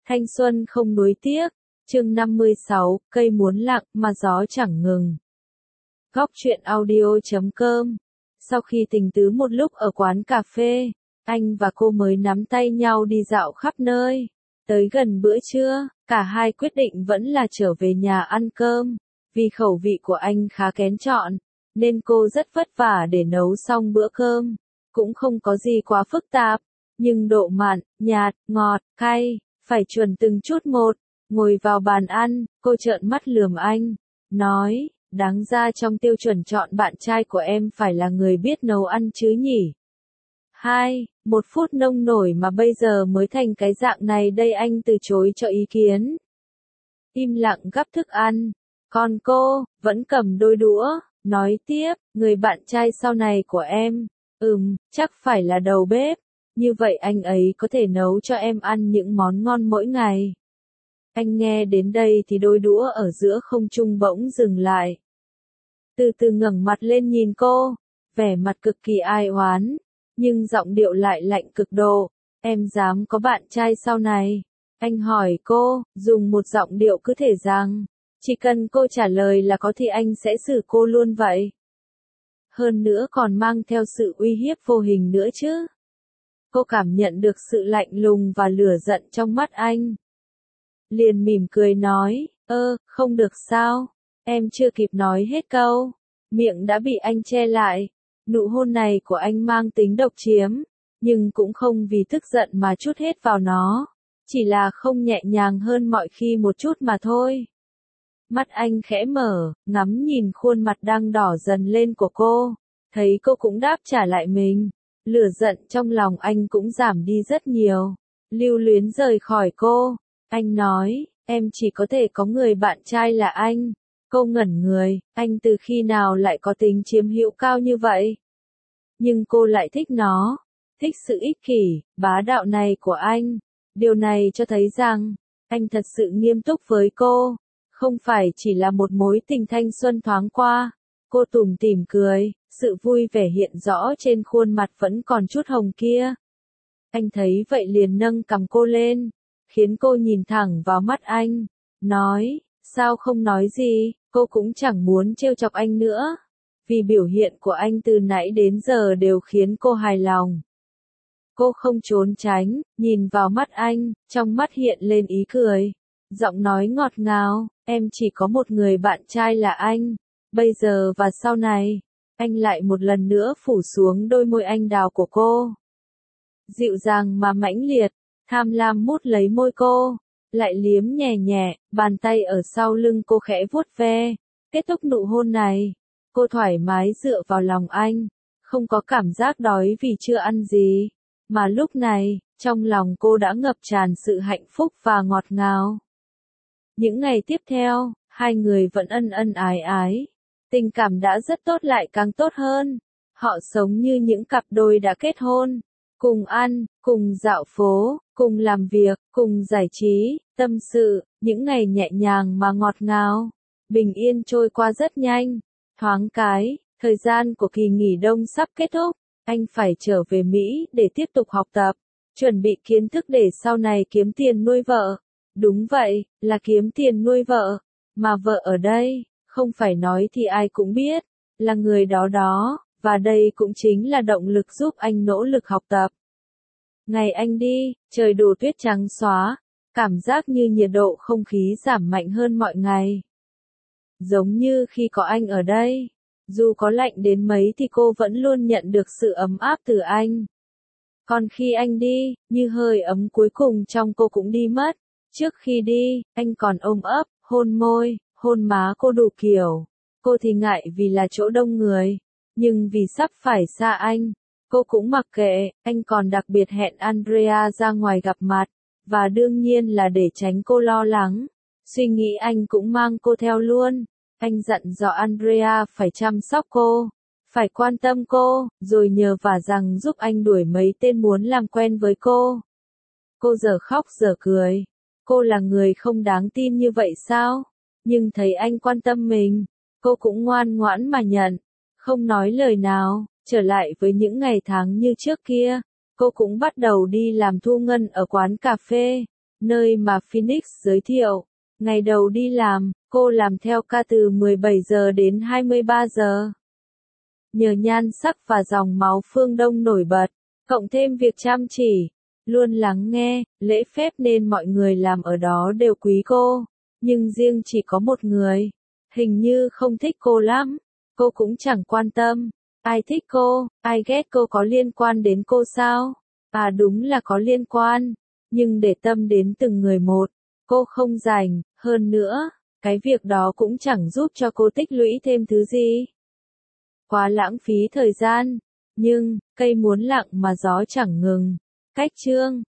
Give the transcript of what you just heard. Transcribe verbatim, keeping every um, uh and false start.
Thanh xuân không nuối tiếc, chương năm mươi sáu, cây muốn lặng mà gió chẳng ngừng. Góc truyện audio chấm com. Sau khi tình tứ một lúc ở quán cà phê, anh và cô mới nắm tay nhau đi dạo khắp nơi. Tới gần bữa trưa, cả hai quyết định vẫn là trở về nhà ăn cơm. Vì khẩu vị của anh khá kén chọn, nên cô rất vất vả để nấu xong bữa cơm. Cũng không có gì quá phức tạp, nhưng độ mặn, nhạt, ngọt, cay, phải chuẩn từng chút một. Ngồi vào bàn ăn, cô trợn mắt lườm anh, nói, đáng ra trong tiêu chuẩn chọn bạn trai của em phải là người biết nấu ăn chứ nhỉ. Hai, một phút nông nổi mà bây giờ mới thành cái dạng này đây, anh từ chối cho ý kiến. Im lặng gắp thức ăn, còn cô, vẫn cầm đôi đũa, nói tiếp, người bạn trai sau này của em, ừm, chắc phải là đầu bếp, như vậy anh ấy có thể nấu cho em ăn những món ngon mỗi ngày. Anh nghe đến đây thì đôi đũa ở giữa không trung bỗng dừng lại. Từ từ ngẩng mặt lên nhìn cô, vẻ mặt cực kỳ ai oán, nhưng giọng điệu lại lạnh cực độ. Em dám có bạn trai sau này? Anh hỏi cô, dùng một giọng điệu cứ thể rằng, chỉ cần cô trả lời là có thì anh sẽ xử cô luôn vậy. Hơn nữa còn mang theo sự uy hiếp vô hình nữa chứ. Cô cảm nhận được sự lạnh lùng và lửa giận trong mắt anh. Liền mỉm cười nói, ơ, không được sao, em chưa kịp nói hết câu, miệng đã bị anh che lại. Nụ hôn này của anh mang tính độc chiếm, nhưng cũng không vì tức giận mà trút hết vào nó, chỉ là không nhẹ nhàng hơn mọi khi một chút mà thôi. Mắt anh khẽ mở, ngắm nhìn khuôn mặt đang đỏ dần lên của cô, thấy cô cũng đáp trả lại mình, lửa giận trong lòng anh cũng giảm đi rất nhiều, lưu luyến rời khỏi cô. Anh nói, em chỉ có thể có người bạn trai là anh. Cô ngẩn người, anh từ khi nào lại có tính chiếm hữu cao như vậy? Nhưng cô lại thích nó, thích sự ích kỷ, bá đạo này của anh. Điều này cho thấy rằng, anh thật sự nghiêm túc với cô, không phải chỉ là một mối tình thanh xuân thoáng qua. Cô tủm tỉm cười, sự vui vẻ hiện rõ trên khuôn mặt vẫn còn chút hồng kia. Anh thấy vậy liền nâng cằm cô lên, khiến cô nhìn thẳng vào mắt anh, nói, sao không nói gì, cô cũng chẳng muốn trêu chọc anh nữa, vì biểu hiện của anh từ nãy đến giờ đều khiến cô hài lòng. Cô không trốn tránh, nhìn vào mắt anh, trong mắt hiện lên ý cười, giọng nói ngọt ngào, em chỉ có một người bạn trai là anh, bây giờ và sau này. Anh lại một lần nữa phủ xuống đôi môi anh đào của cô. Dịu dàng mà mãnh liệt, tham lam mút lấy môi cô, lại liếm nhẹ nhẹ, bàn tay ở sau lưng cô khẽ vuốt ve. Kết thúc nụ hôn này, cô thoải mái dựa vào lòng anh, không có cảm giác đói vì chưa ăn gì, mà lúc này, trong lòng cô đã ngập tràn sự hạnh phúc và ngọt ngào. Những ngày tiếp theo, hai người vẫn ân ân ái ái, tình cảm đã rất tốt lại càng tốt hơn. Họ sống như những cặp đôi đã kết hôn, cùng ăn, cùng dạo phố, cùng làm việc, cùng giải trí, tâm sự, những ngày nhẹ nhàng mà ngọt ngào, bình yên trôi qua rất nhanh. Thoáng cái, thời gian của kỳ nghỉ đông sắp kết thúc, anh phải trở về Mỹ để tiếp tục học tập, chuẩn bị kiến thức để sau này kiếm tiền nuôi vợ. Đúng vậy, là kiếm tiền nuôi vợ, mà vợ ở đây, không phải nói thì ai cũng biết, là người đó đó, và đây cũng chính là động lực giúp anh nỗ lực học tập. Ngày anh đi, trời đổ tuyết trắng xóa, cảm giác như nhiệt độ không khí giảm mạnh hơn mọi ngày. Giống như khi có anh ở đây, dù có lạnh đến mấy thì cô vẫn luôn nhận được sự ấm áp từ anh. Còn khi anh đi, như hơi ấm cuối cùng trong cô cũng đi mất. Trước khi đi, anh còn ôm ấp, hôn môi, hôn má cô đủ kiểu. Cô thì ngại vì là chỗ đông người, nhưng vì sắp phải xa anh, cô cũng mặc kệ. Anh còn đặc biệt hẹn Andrea ra ngoài gặp mặt, và đương nhiên là để tránh cô lo lắng. Suy nghĩ anh cũng mang cô theo luôn. Anh dặn dò Andrea phải chăm sóc cô, phải quan tâm cô, rồi nhờ vả rằng giúp anh đuổi mấy tên muốn làm quen với cô. Cô giờ khóc giờ cười. Cô là người không đáng tin như vậy sao? Nhưng thấy anh quan tâm mình, cô cũng ngoan ngoãn mà nhận, không nói lời nào. Trở lại với những ngày tháng như trước kia, cô cũng bắt đầu đi làm thu ngân ở quán cà phê. nơi mà Phoenix giới thiệu. Ngày đầu đi làm, cô làm theo ca từ mười bảy giờ đến hai mươi ba giờ. Nhờ nhan sắc và dòng máu phương Đông nổi bật, cộng thêm việc chăm chỉ, luôn lắng nghe, lễ phép nên mọi người làm ở đó đều quý cô. Nhưng riêng chỉ có một người, hình như không thích cô lắm. Cô cũng chẳng quan tâm. Ai thích cô, ai ghét cô có liên quan đến cô sao? À đúng là có liên quan. Nhưng để tâm đến từng người một, cô không rảnh. Hơn nữa, cái việc đó cũng chẳng giúp cho cô tích lũy thêm thứ gì. Quá lãng phí thời gian. Nhưng, cây muốn lặng mà gió chẳng ngừng. Cách chương